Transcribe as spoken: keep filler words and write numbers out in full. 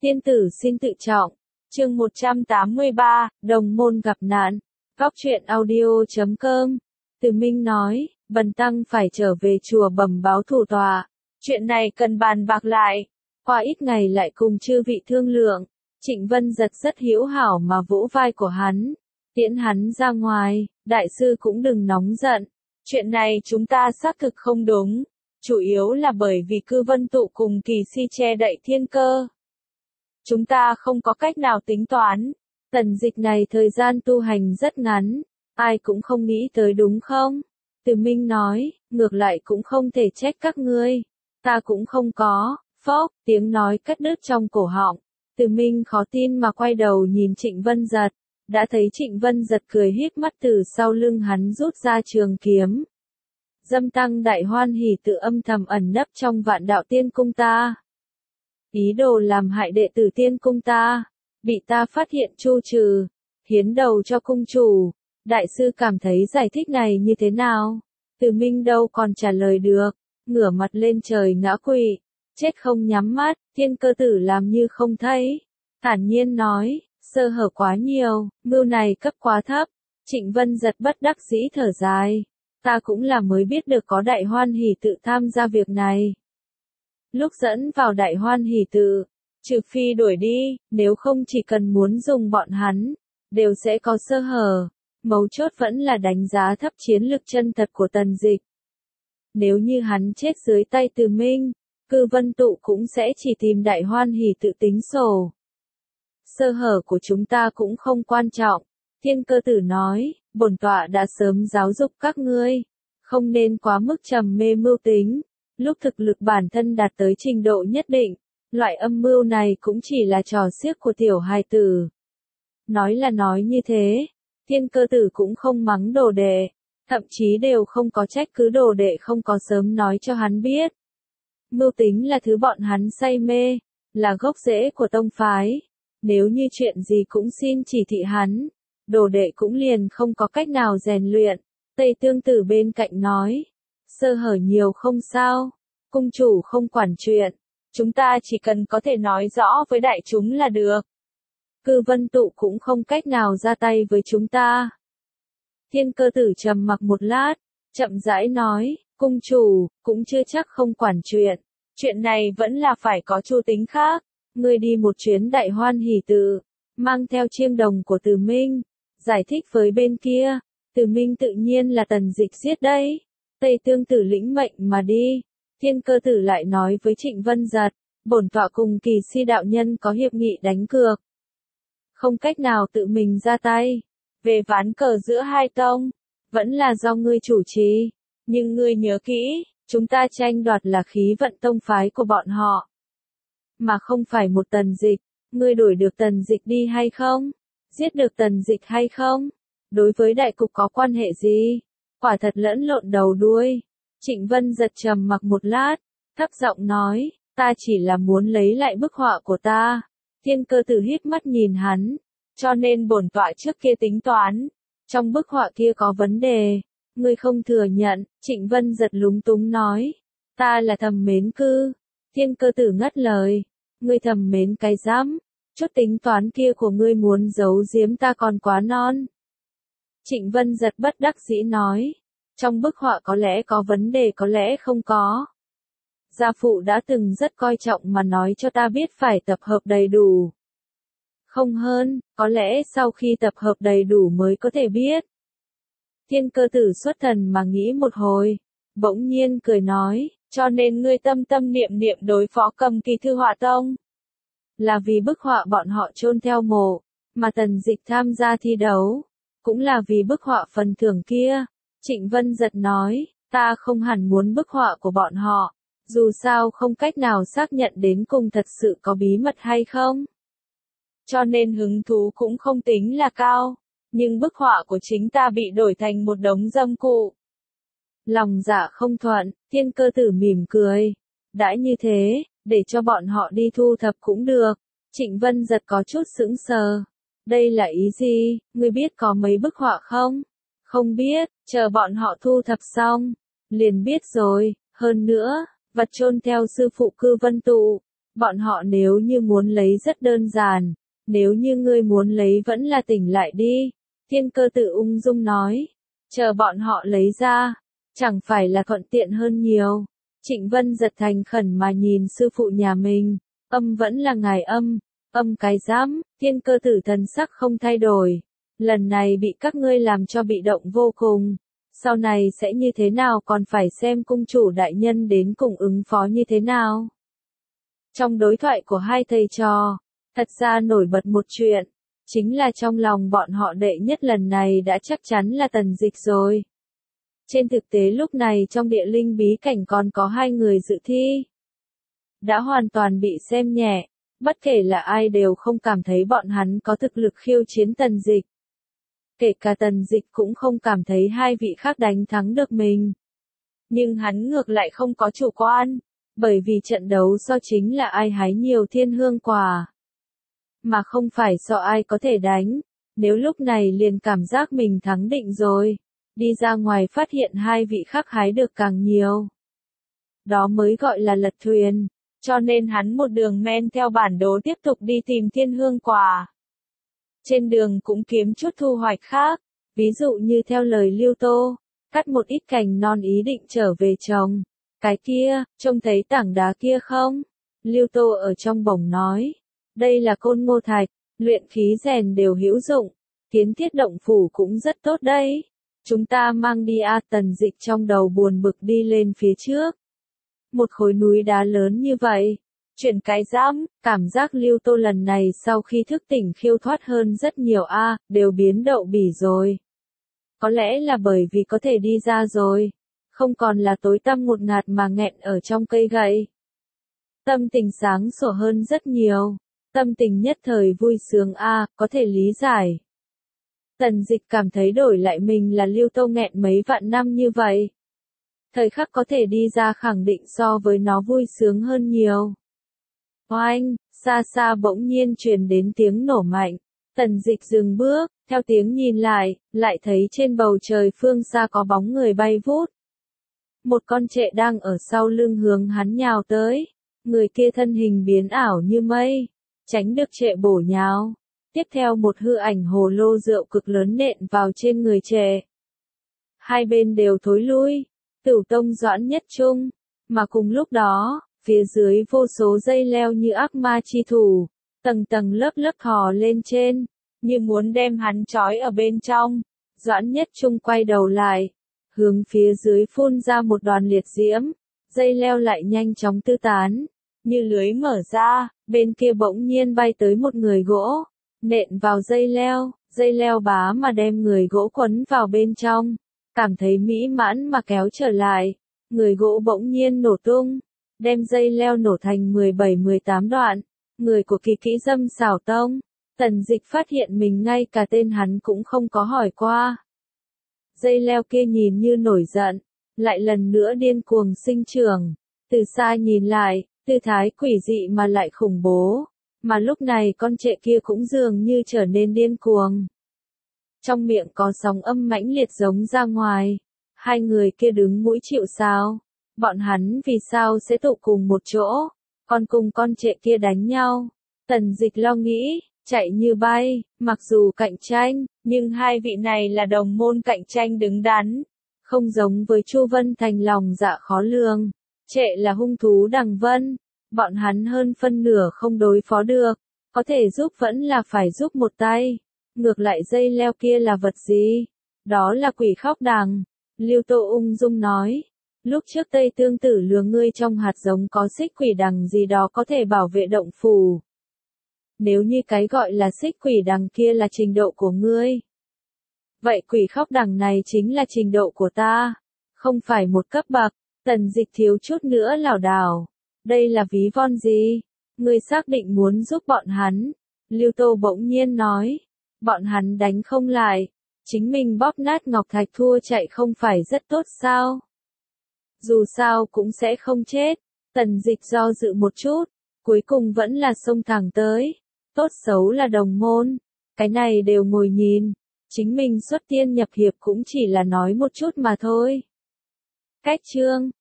Tiên tử xin tự trọng. Chương một trăm tám mươi ba, đồng môn gặp nạn. Góc truyện audio chấm com. Từ Minh nói, bần tăng phải trở về chùa bẩm báo thủ tọa. Chuyện này cần bàn bạc lại. Qua ít ngày lại cùng chư vị thương lượng. Trịnh Vân Giật rất hữu hảo mà vỗ vai của hắn. Tiễn hắn ra ngoài, đại sư cũng đừng nóng giận. Chuyện này chúng ta xác thực không đúng. Chủ yếu là bởi vì cư vân tụ cùng kỳ si che đậy thiên cơ. Chúng ta không có cách nào tính toán. Tần dịch này thời gian tu hành rất ngắn. Ai cũng không nghĩ tới đúng không? Từ Minh nói, ngược lại cũng không thể trách các ngươi. Ta cũng không có. Phốc, tiếng nói cắt đứt trong cổ họng. Từ Minh khó tin mà quay đầu nhìn Trịnh Vân Giật. Đã thấy Trịnh Vân Giật cười híp mắt từ sau lưng hắn rút ra trường kiếm. Dâm tăng đại hoan hỉ tự âm thầm ẩn nấp trong vạn đạo tiên cung ta. Ý đồ làm hại đệ tử tiên cung ta. Bị ta phát hiện tru trừ. Hiến đầu cho cung chủ. Đại sư cảm thấy giải thích này như thế nào? Từ Minh đâu còn trả lời được. Ngửa mặt lên trời ngã quỵ. Chết không nhắm mắt. Thiên cơ tử làm như không thấy. Thản nhiên nói. Sơ hở quá nhiều. Mưu này cấp quá thấp. Trịnh Vân Giật bất đắc dĩ thở dài. Ta cũng là mới biết được có đại hoan hỷ tự tham gia việc này. Lúc dẫn vào đại hoan hỷ tự, trừ phi đuổi đi, nếu không chỉ cần muốn dùng bọn hắn, đều sẽ có sơ hở. Mấu chốt vẫn là đánh giá thấp chiến lực chân thật của Tần Dịch. Nếu như hắn chết dưới tay Từ Minh, cư vân tụ cũng sẽ chỉ tìm đại hoan hỷ tự tính sổ. Sơ hở của chúng ta cũng không quan trọng. Thiên cơ tử nói, bổn tọa đã sớm giáo dục các ngươi, không nên quá mức trầm mê mưu tính. Lúc thực lực bản thân đạt tới trình độ nhất định, loại âm mưu này cũng chỉ là trò xiếc của tiểu hài tử. Nói là nói như thế, thiên cơ tử cũng không mắng đồ đệ, thậm chí đều không có trách cứ đồ đệ không có sớm nói cho hắn biết. Mưu tính là thứ bọn hắn say mê, là gốc rễ của tông phái. Nếu như chuyện gì cũng xin chỉ thị hắn, đồ đệ cũng liền không có cách nào rèn luyện. Tây Tương Tử bên cạnh nói, sơ hở nhiều không sao, cung chủ không quản chuyện, chúng ta chỉ cần có thể nói rõ với đại chúng là được. Cư vân tụ cũng không cách nào ra tay với chúng ta. Thiên cơ tử trầm mặc một lát, chậm rãi nói, cung chủ, cũng chưa chắc không quản chuyện, chuyện này vẫn là phải có chu tính khác. Ngươi đi một chuyến đại hoan hỷ tự, mang theo chiêng đồng của Từ Minh, giải thích với bên kia. Từ Minh tự nhiên là Tần Dịch giết đấy. Tây Tương Tử lĩnh mệnh mà đi. Thiên cơ tử lại nói với Trịnh Vân Giật, bổn tọa cùng kỳ si đạo nhân có hiệp nghị đánh cược. Không cách nào tự mình ra tay. Về ván cờ giữa hai tông, vẫn là do ngươi chủ trì. Nhưng ngươi nhớ kỹ, chúng ta tranh đoạt là khí vận tông phái của bọn họ. Mà không phải một Tần Dịch. Ngươi đổi được Tần Dịch đi hay không? Giết được Tần Dịch hay không? Đối với đại cục có quan hệ gì? Quả thật lẫn lộn đầu đuôi. Trịnh Vân Giật trầm mặc một lát, thấp giọng nói, ta chỉ là muốn lấy lại bức họa của ta. Thiên cơ tử híp mắt nhìn hắn, cho nên bổn tọa trước kia tính toán, trong bức họa kia có vấn đề. Ngươi không thừa nhận. Trịnh Vân Giật lúng túng nói, ta là thầm mến cư. Thiên cơ tử ngắt lời, ngươi thầm mến cái rắm, chút tính toán kia của ngươi muốn giấu giếm ta còn quá non. Trịnh Vân Giật bất đắc dĩ nói, trong bức họa có lẽ có vấn đề có lẽ không có. Gia phụ đã từng rất coi trọng mà nói cho ta biết phải tập hợp đầy đủ. Không hơn, có lẽ sau khi tập hợp đầy đủ mới có thể biết. Thiên cơ tử xuất thần mà nghĩ một hồi, bỗng nhiên cười nói, cho nên ngươi tâm tâm niệm niệm đối phó Cầm Kỳ Thư Họa Tông. Là vì bức họa bọn họ chôn theo mộ, mà Tần Dịch tham gia thi đấu. Cũng là vì bức họa phần thưởng kia. Trịnh Vân Giật nói, ta không hẳn muốn bức họa của bọn họ. Dù sao không cách nào xác nhận đến cùng thật sự có bí mật hay không. Cho nên hứng thú cũng không tính là cao. Nhưng bức họa của chính ta bị đổi thành một đống dâm cụ. Lòng dạ không thuận, thiên cơ tử mỉm cười. Đã như thế, để cho bọn họ đi thu thập cũng được. Trịnh Vân Giật có chút sững sờ. Đây là ý gì, ngươi biết có mấy bức họa không? Không biết, chờ bọn họ thu thập xong. Liền biết rồi, hơn nữa, vật chôn theo sư phụ cư vân tụ. Bọn họ nếu như muốn lấy rất đơn giản, nếu như ngươi muốn lấy vẫn là tỉnh lại đi. Thiên Cơ Tử ung dung nói, chờ bọn họ lấy ra, chẳng phải là thuận tiện hơn nhiều. Trịnh Vân giật thành khẩn mà nhìn sư phụ nhà mình, âm vẫn là ngài âm, âm cái dám, Thiên Cơ Tử thần sắc không thay đổi. Lần này bị các ngươi làm cho bị động vô cùng, sau này sẽ như thế nào còn phải xem cung chủ đại nhân đến cùng ứng phó như thế nào. Trong đối thoại của hai thầy trò, thật ra nổi bật một chuyện, chính là trong lòng bọn họ đệ nhất lần này đã chắc chắn là Tần Dịch rồi. Trên thực tế lúc này trong địa linh bí cảnh còn có hai người dự thi. Đã hoàn toàn bị xem nhẹ, bất kể là ai đều không cảm thấy bọn hắn có thực lực khiêu chiến Tần Dịch. Kể cả Tần Dịch cũng không cảm thấy hai vị khác đánh thắng được mình. Nhưng hắn ngược lại không có chủ quan, bởi vì trận đấu so chính là ai hái nhiều thiên hương quả. Mà không phải so ai có thể đánh, nếu lúc này liền cảm giác mình thắng định rồi, đi ra ngoài phát hiện hai vị khác hái được càng nhiều. Đó mới gọi là lật thuyền, cho nên hắn một đường men theo bản đồ tiếp tục đi tìm thiên hương quả. Trên đường cũng kiếm chút thu hoạch khác, ví dụ như theo lời Lưu Tô, cắt một ít cành non ý định trở về trồng. Cái kia, trông thấy tảng đá kia không? Lưu Tô ở trong bổng nói, đây là côn ngô thạch, luyện khí rèn đều hữu dụng, kiến thiết động phủ cũng rất tốt đấy. Chúng ta mang đi a. Tần Dịch trong đầu buồn bực đi lên phía trước. Một khối núi đá lớn như vậy, chuyện cái dám, cảm giác Lưu Tô lần này sau khi thức tỉnh khiêu thoát hơn rất nhiều a, đều biến đậu bỉ rồi. Có lẽ là bởi vì có thể đi ra rồi, không còn là tối tăm ngột ngạt mà nghẹn ở trong cây gậy. Tâm tình sáng sủa hơn rất nhiều, tâm tình nhất thời vui sướng a, có thể lý giải. Tần Dịch cảm thấy đổi lại mình là Lưu Tô nghẹn mấy vạn năm như vậy. Thời khắc có thể đi ra khẳng định so với nó vui sướng hơn nhiều. Oanh, xa xa bỗng nhiên truyền đến tiếng nổ mạnh. Tần Dịch dừng bước, theo tiếng nhìn lại, lại thấy trên bầu trời phương xa có bóng người bay vút. Một con trệ đang ở sau lưng hướng hắn nhào tới. Người kia thân hình biến ảo như mây, tránh được trệ bổ nhào. Tiếp theo một hư ảnh hồ lô rượu cực lớn nện vào trên người trệ. Hai bên đều thối lui, Tửu Tông Doãn Nhất Trung, mà cùng lúc đó, phía dưới vô số dây leo như ác ma chi thủ, tầng tầng lớp lớp thò lên trên, như muốn đem hắn trói ở bên trong. Doãn Nhất Trung quay đầu lại, hướng phía dưới phun ra một đoàn liệt diễm, dây leo lại nhanh chóng tư tán, như lưới mở ra, bên kia bỗng nhiên bay tới một người gỗ, nện vào dây leo, dây leo bá mà đem người gỗ quấn vào bên trong, cảm thấy mỹ mãn mà kéo trở lại, người gỗ bỗng nhiên nổ tung, đem dây leo nổ thành mười bảy mười tám đoạn, người của Kỳ Kỹ Dâm Xảo Tông. Tần Dịch phát hiện mình ngay cả tên hắn cũng không có hỏi qua. Dây leo kia nhìn như nổi giận, lại lần nữa điên cuồng sinh trưởng, từ xa nhìn lại, tư thái quỷ dị mà lại khủng bố, mà lúc này con trệ kia cũng dường như trở nên điên cuồng. Trong miệng có sóng âm mãnh liệt giống ra ngoài, hai người kia đứng mũi chịu sào, bọn hắn vì sao sẽ tụ cùng một chỗ, còn cùng con trệ kia đánh nhau. Tần Dịch lo nghĩ, chạy như bay, mặc dù cạnh tranh, nhưng hai vị này là đồng môn cạnh tranh đứng đắn, không giống với Chu Vân Thành lòng dạ khó lường, trệ là hung thú đằng vân, bọn hắn hơn phân nửa không đối phó được, có thể giúp vẫn là phải giúp một tay. Ngược lại dây leo kia là vật gì? Đó là quỷ khóc đằng. Lưu Tô ung dung nói, lúc trước Tây Tương Tử lừa ngươi trong hạt giống có xích quỷ đằng gì đó có thể bảo vệ động phủ. Nếu như cái gọi là xích quỷ đằng kia là trình độ của ngươi, vậy quỷ khóc đằng này chính là trình độ của ta, không phải một cấp bậc. Tần Dịch thiếu chút nữa lảo đảo. Đây là ví von gì? Ngươi xác định muốn giúp bọn hắn? Lưu Tô bỗng nhiên nói, bọn hắn đánh không lại, chính mình bóp nát ngọc thạch thua chạy không phải rất tốt sao? Dù sao cũng sẽ không chết. Tần Dịch do dự một chút, cuối cùng vẫn là xông thẳng tới. Tốt xấu là đồng môn, cái này đều ngồi nhìn, chính mình xuất tiên nhập hiệp cũng chỉ là nói một chút mà thôi. Cách chương